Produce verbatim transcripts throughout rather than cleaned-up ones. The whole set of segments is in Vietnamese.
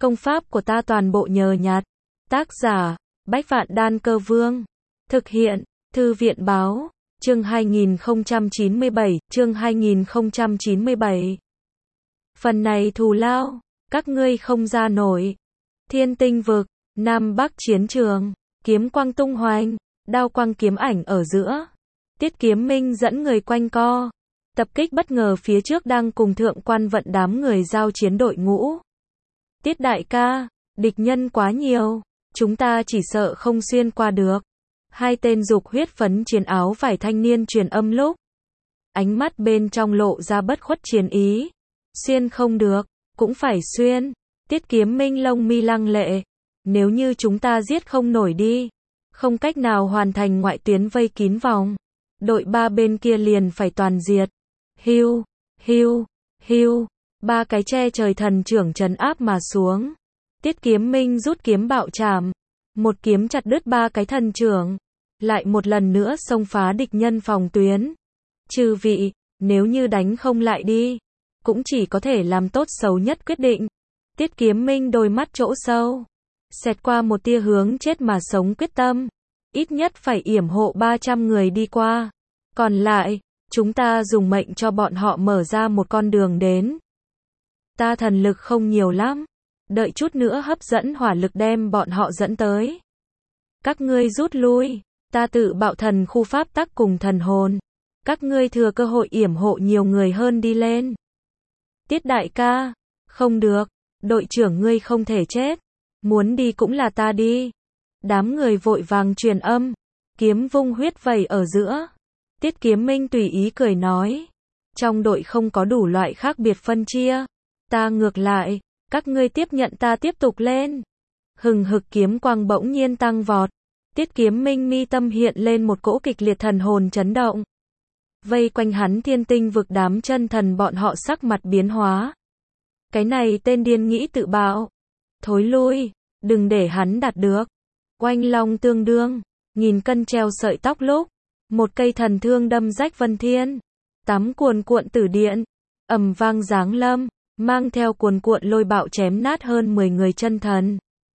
Công pháp của ta toàn bộ nhờ nhặt. Tác giả, Bách Vạn Đan Cơ Vương. Thực hiện, Thư viện báo, chương hai nghìn không trăm chín mươi bảy, chương hai nghìn không trăm chín mươi bảy. Phần này thù lao, các ngươi không ra nổi. Thiên tinh vực, Nam Bắc chiến trường, kiếm quang tung hoành, đao quang kiếm ảnh ở giữa. Tiết Kiếm Minh dẫn người quanh co, tập kích bất ngờ phía trước đang cùng Thượng Quan Vận đám người giao chiến đội ngũ. Tiết đại ca, địch nhân quá nhiều, chúng ta chỉ sợ không xuyên qua được. Hai tên dục huyết phấn chiến áo vải thanh niên truyền âm lúc. Ánh mắt bên trong lộ ra bất khuất chiến ý. Xuyên không được, cũng phải xuyên. Tiết Kiếm Minh lông mi lăng lệ. Nếu như chúng ta giết không nổi đi, không cách nào hoàn thành ngoại tuyến vây kín vòng, đội ba bên kia liền phải toàn diệt. Hiu, hiu, hiu, ba cái che trời thần trưởng trấn áp mà xuống. Tiết Kiếm Minh rút kiếm bạo chạm, một kiếm chặt đứt ba cái thần trưởng, lại một lần nữa xông phá địch nhân phòng tuyến. Chư vị, nếu như đánh không lại đi, cũng chỉ có thể làm tốt xấu nhất quyết định. Tiết Kiếm Minh đôi mắt chỗ sâu, xẹt qua một tia hướng chết mà sống quyết tâm. Ít nhất phải yểm hộ ba trăm người đi qua. Còn lại, chúng ta dùng mệnh cho bọn họ mở ra một con đường đến. Ta thần lực không nhiều lắm, đợi chút nữa hấp dẫn hỏa lực đem bọn họ dẫn tới. Các ngươi rút lui, ta tự bạo thần khu pháp tắc cùng thần hồn. Các ngươi thừa cơ hội yểm hộ nhiều người hơn đi lên. Tiết đại ca, không được, đội trưởng ngươi không thể chết. Muốn đi cũng là ta đi. Đám người vội vàng truyền âm, kiếm vung huyết vẩy ở giữa. Tiết Kiếm Minh tùy ý cười nói, trong đội không có đủ loại khác biệt phân chia, ta ngược lại, các ngươi tiếp nhận ta tiếp tục lên. Hừng hực kiếm quang bỗng nhiên tăng vọt. Tiết Kiếm Minh mi tâm hiện lên một cỗ kịch liệt thần hồn chấn động. Vây quanh hắn thiên tinh vực đám chân thần bọn họ sắc mặt biến hóa. Cái này tên điên nghĩ tự bạo. Thối lui, đừng để hắn đạt được. Oanh long tương đương, nghìn cân treo sợi tóc lúc. Một cây thần thương đâm rách vân thiên. Tắm cuồn cuộn tử điện. Ầm vang giáng lâm, mang theo cuồn cuộn lôi bạo chém nát hơn mười người chân thần.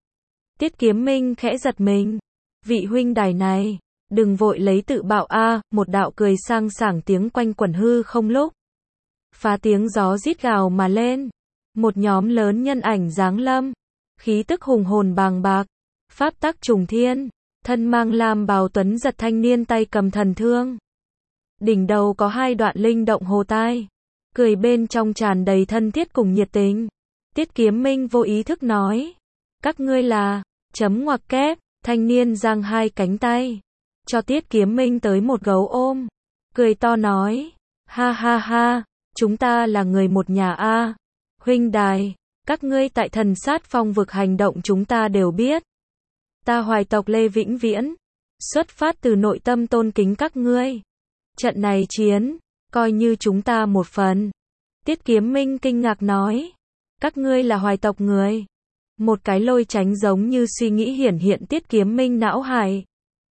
Tiết Kiếm Minh khẽ giật mình. Vị huynh đài này, đừng vội lấy tự bạo a, một đạo cười sang sảng tiếng quanh quẩn hư không lúc. Phá tiếng gió rít gào mà lên. Một nhóm lớn nhân ảnh giáng lâm. Khí tức hùng hồn bàng bạc. Pháp tắc trùng thiên. Thân mang lam bào tuấn giật thanh niên tay cầm thần thương. Đỉnh đầu có hai đoạn linh động hồ tai. Cười bên trong tràn đầy thân thiết cùng nhiệt tình. Tiết Kiếm Minh vô ý thức nói. Các ngươi là, chấm ngoặc kép, thanh niên giang hai cánh tay. Cho Tiết Kiếm Minh tới một gấu ôm. Cười to nói. Ha ha ha, chúng ta là người một nhà a. Huynh đài, các ngươi tại thần sát phong vực hành động chúng ta đều biết. Ta Hoài tộc Lê Vĩnh Viễn, xuất phát từ nội tâm tôn kính các ngươi. Trận này chiến, coi như chúng ta một phần. Tiết Kiếm Minh kinh ngạc nói, các ngươi là Hoài tộc người. Một cái lôi tránh giống như suy nghĩ hiển hiện Tiết Kiếm Minh não hải.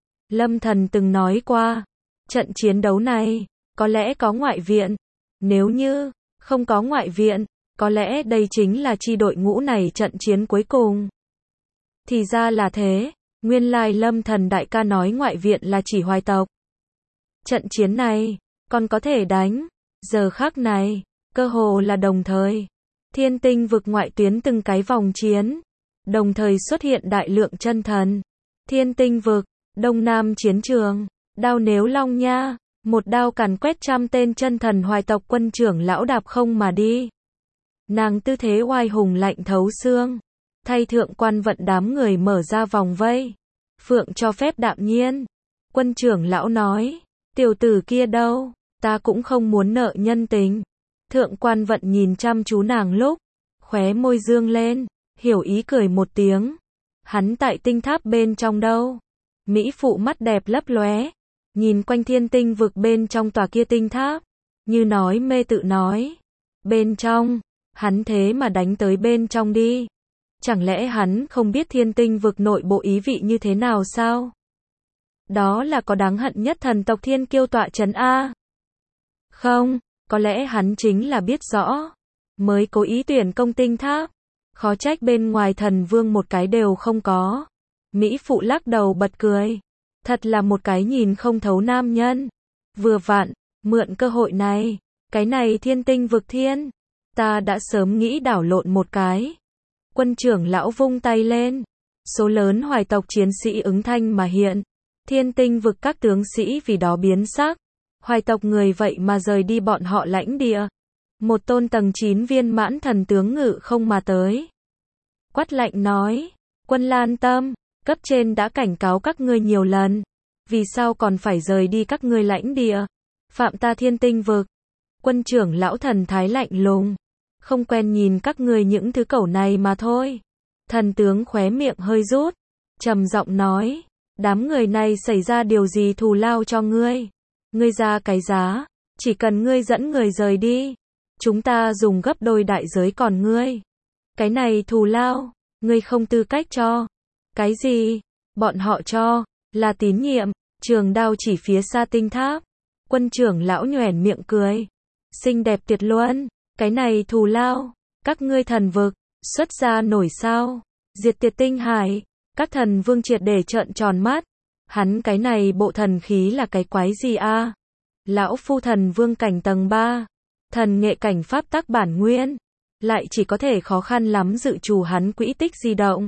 Lâm Thần từng nói qua, trận chiến đấu này, có lẽ có ngoại viện. Nếu như, không có ngoại viện, có lẽ đây chính là chi đội ngũ này trận chiến cuối cùng. Thì ra là thế, nguyên lai Lâm Thần đại ca nói ngoại viện là chỉ Hoài tộc. Trận chiến này, còn có thể đánh. Giờ khắc này, cơ hồ là đồng thời. Thiên tinh vực ngoại tuyến từng cái vòng chiến. Đồng thời xuất hiện đại lượng chân thần. Thiên tinh vực, đông nam chiến trường, đao nếu long nha. Một đao càn quét trăm tên chân thần Hoài tộc quân trưởng lão đạp không mà đi. Nàng tư thế oai hùng lạnh thấu xương. Thay Thượng Quan Vận đám người mở ra vòng vây. Phượng cho phép đạm nhiên. Quân trưởng lão nói, tiểu tử kia đâu, ta cũng không muốn nợ nhân tình. Thượng Quan Vận nhìn chăm chú nàng lúc, khóe môi dương lên, hiểu ý cười một tiếng. Hắn tại tinh tháp bên trong đâu? Mỹ phụ mắt đẹp lấp lóe, nhìn quanh thiên tinh vực bên trong tòa kia tinh tháp, như nói mê tự nói. Bên trong, hắn thế mà đánh tới bên trong đi. Chẳng lẽ hắn không biết thiên tinh vực nội bộ ý vị như thế nào sao? Đó là có đáng hận nhất thần tộc thiên kiêu tọa trấn A. Không, có lẽ hắn chính là biết rõ. Mới cố ý tuyển công tinh tháp. Khó trách bên ngoài thần vương một cái đều không có. Mỹ phụ lắc đầu bật cười. Thật là một cái nhìn không thấu nam nhân. Vừa vặn, mượn cơ hội này, cái này thiên tinh vực thiên. Ta đã sớm nghĩ đảo lộn một cái. Quân trưởng lão vung tay lên. Số lớn hoài tộc chiến sĩ ứng thanh mà hiện. Thiên tinh vực các tướng sĩ vì đó biến sắc. Hoài tộc người vậy mà rời đi bọn họ lãnh địa. Một tôn tầng chín viên mãn thần tướng ngự không mà tới. Quát lạnh nói, Quân Lan Tâm, cấp trên đã cảnh cáo các ngươi nhiều lần. Vì sao còn phải rời đi các ngươi lãnh địa? Phạm ta thiên tinh vực. Quân trưởng lão thần thái lạnh lùng. Không quen nhìn các ngươi những thứ cẩu này mà thôi. Thần tướng khóe miệng hơi rút. Trầm giọng nói, đám người này xảy ra điều gì thù lao cho ngươi? Ngươi ra cái giá, chỉ cần ngươi dẫn người rời đi. Chúng ta dùng gấp đôi đại giới còn ngươi. Cái này thù lao, ngươi không tư cách cho. Cái gì? Bọn họ cho, là tín nhiệm. Trường đao chỉ phía xa tinh tháp. Quân trưởng lão nhoẻn miệng cười. Xinh đẹp tuyệt luân. Cái này thù lao, các ngươi thần vực, xuất ra nổi sao? Diệt tiệt tinh hải. Các thần vương triệt để trợn tròn mắt. Hắn cái này bộ thần khí là cái quái gì a? Lão phu thần vương cảnh tầng ba. Thần nghệ cảnh pháp tắc bản nguyên. Lại chỉ có thể khó khăn lắm dự trù hắn quỹ tích di động.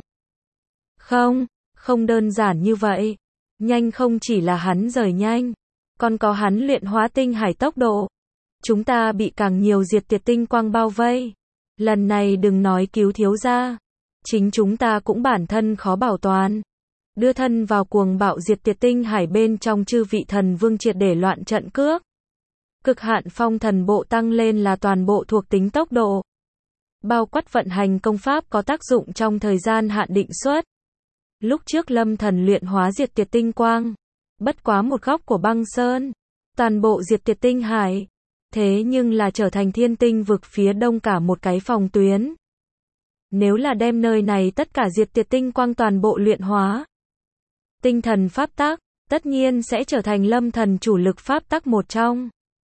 Không, không đơn giản như vậy. Nhanh không chỉ là hắn rời nhanh. Còn có hắn luyện hóa tinh hải tốc độ. Chúng ta bị càng nhiều diệt tiệt tinh quang bao vây. Lần này đừng nói cứu thiếu gia. Chính chúng ta cũng bản thân khó bảo toàn. Đưa thân vào cuồng bạo diệt tiệt tinh hải bên trong chư vị thần vương triệt để loạn trận cước. Cực hạn phong thần bộ tăng lên là toàn bộ thuộc tính tốc độ. Bao quát vận hành công pháp có tác dụng trong thời gian hạn định suất. Lúc trước lâm thần luyện hóa diệt tiệt tinh quang. Bất quá một góc của băng sơn. Toàn bộ diệt tiệt tinh hải. Thế nhưng là trở thành thiên tinh vực phía đông cả một cái phòng tuyến. Nếu là đem nơi này tất cả diệt tiệt tinh quang toàn bộ luyện hóa. Tinh thần pháp tắc, tất nhiên sẽ trở thành lâm thần chủ lực pháp tắc một trong.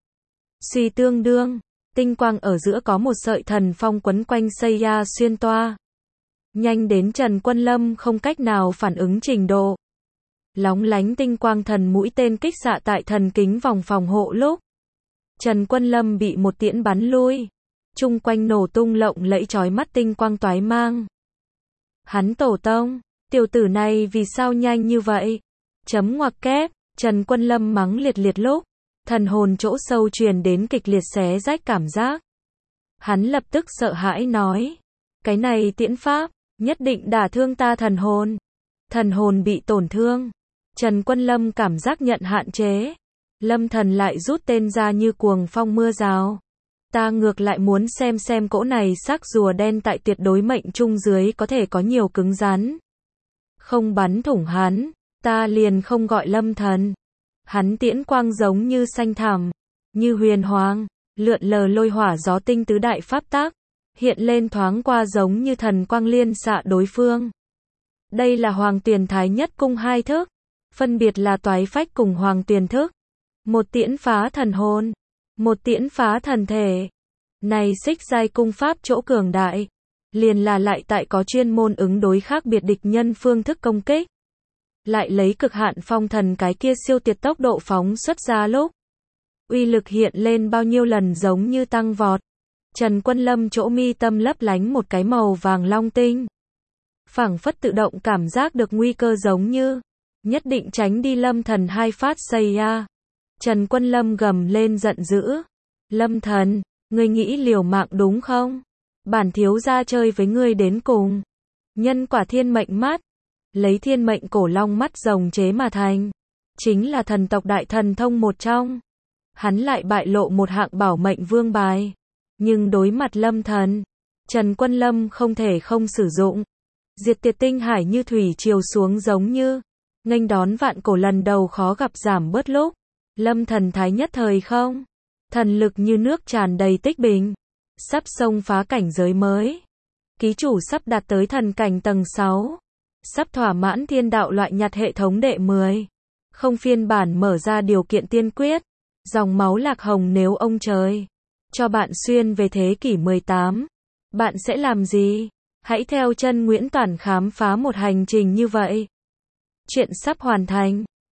Suy tương đương, tinh quang ở giữa có một sợi thần phong quấn quanh Seiya xuyên toa. Nhanh đến Trần Quân Lâm không cách nào phản ứng trình độ. Lóng lánh tinh quang thần mũi tên kích xạ tại thần kính vòng phòng hộ lúc. Trần Quân Lâm bị một tiễn bắn lui. Chung quanh nổ tung lộng lẫy chói mắt tinh quang toái mang. Hắn tổ tông, tiểu tử này vì sao nhanh như vậy? Chấm ngoặc kép, Trần Quân Lâm mắng liệt liệt lúc. Thần hồn chỗ sâu truyền đến kịch liệt xé rách cảm giác. Hắn lập tức sợ hãi nói. Cái này tiễn pháp, nhất định đả thương ta thần hồn. Thần hồn bị tổn thương. Trần Quân Lâm cảm giác nhận hạn chế. Lâm thần lại rút tên ra như cuồng phong mưa rào. Ta ngược lại muốn xem xem cỗ này xác rùa đen tại tuyệt đối mệnh trung dưới có thể có nhiều cứng rắn. Không bắn thủng hắn, ta liền không gọi lâm thần. Hắn tiễn quang giống như xanh thẳm, như huyền hoàng, lượn lờ lôi hỏa gió tinh tứ đại pháp tắc, hiện lên thoáng qua giống như thần quang liên xạ đối phương. Đây là Hoàng Tuyền Thái Nhất cung hai thức, phân biệt là Toái Phách cùng Hoàng Tuyền thức. Một tiễn phá thần hồn, một tiễn phá thần thể. Này xích giai cung pháp chỗ cường đại, liền là lại tại có chuyên môn ứng đối khác biệt địch nhân phương thức công kích. Lại lấy cực hạn phong thần cái kia siêu tuyệt tốc độ phóng xuất ra lúc. Uy lực hiện lên bao nhiêu lần giống như tăng vọt. Trần Quân Lâm chỗ mi tâm lấp lánh một cái màu vàng long tinh. Phảng phất tự động cảm giác được nguy cơ giống như. Nhất định tránh đi lâm thần hai phát Seiya. Trần Quân Lâm gầm lên giận dữ. Lâm thần, ngươi nghĩ liều mạng đúng không? Bản thiếu gia chơi với ngươi đến cùng. Nhân quả thiên mệnh mắt. Lấy thiên mệnh cổ long mắt rồng chế mà thành. Chính là thần tộc đại thần thông một trong. Hắn lại bại lộ một hạng bảo mệnh vương bài. Nhưng đối mặt lâm thần, Trần Quân Lâm không thể không sử dụng. Diệt tiệt tinh hải như thủy triều xuống giống như. Nghênh đón vạn cổ lần đầu khó gặp giảm bớt lúc. Lâm thần thái nhất thời không. Thần lực như nước tràn đầy tích bình. Sắp xông phá cảnh giới mới. Ký chủ sắp đạt tới thần cảnh tầng sáu. Sắp thỏa mãn thiên đạo loại nhặt hệ thống đệ mười. Không phiên bản mở ra điều kiện tiên quyết. Dòng máu lạc hồng nếu ông trời cho bạn xuyên về thế kỷ mười tám. Bạn sẽ làm gì? Hãy theo chân Nguyễn Toản khám phá một hành trình như vậy. Chuyện sắp hoàn thành.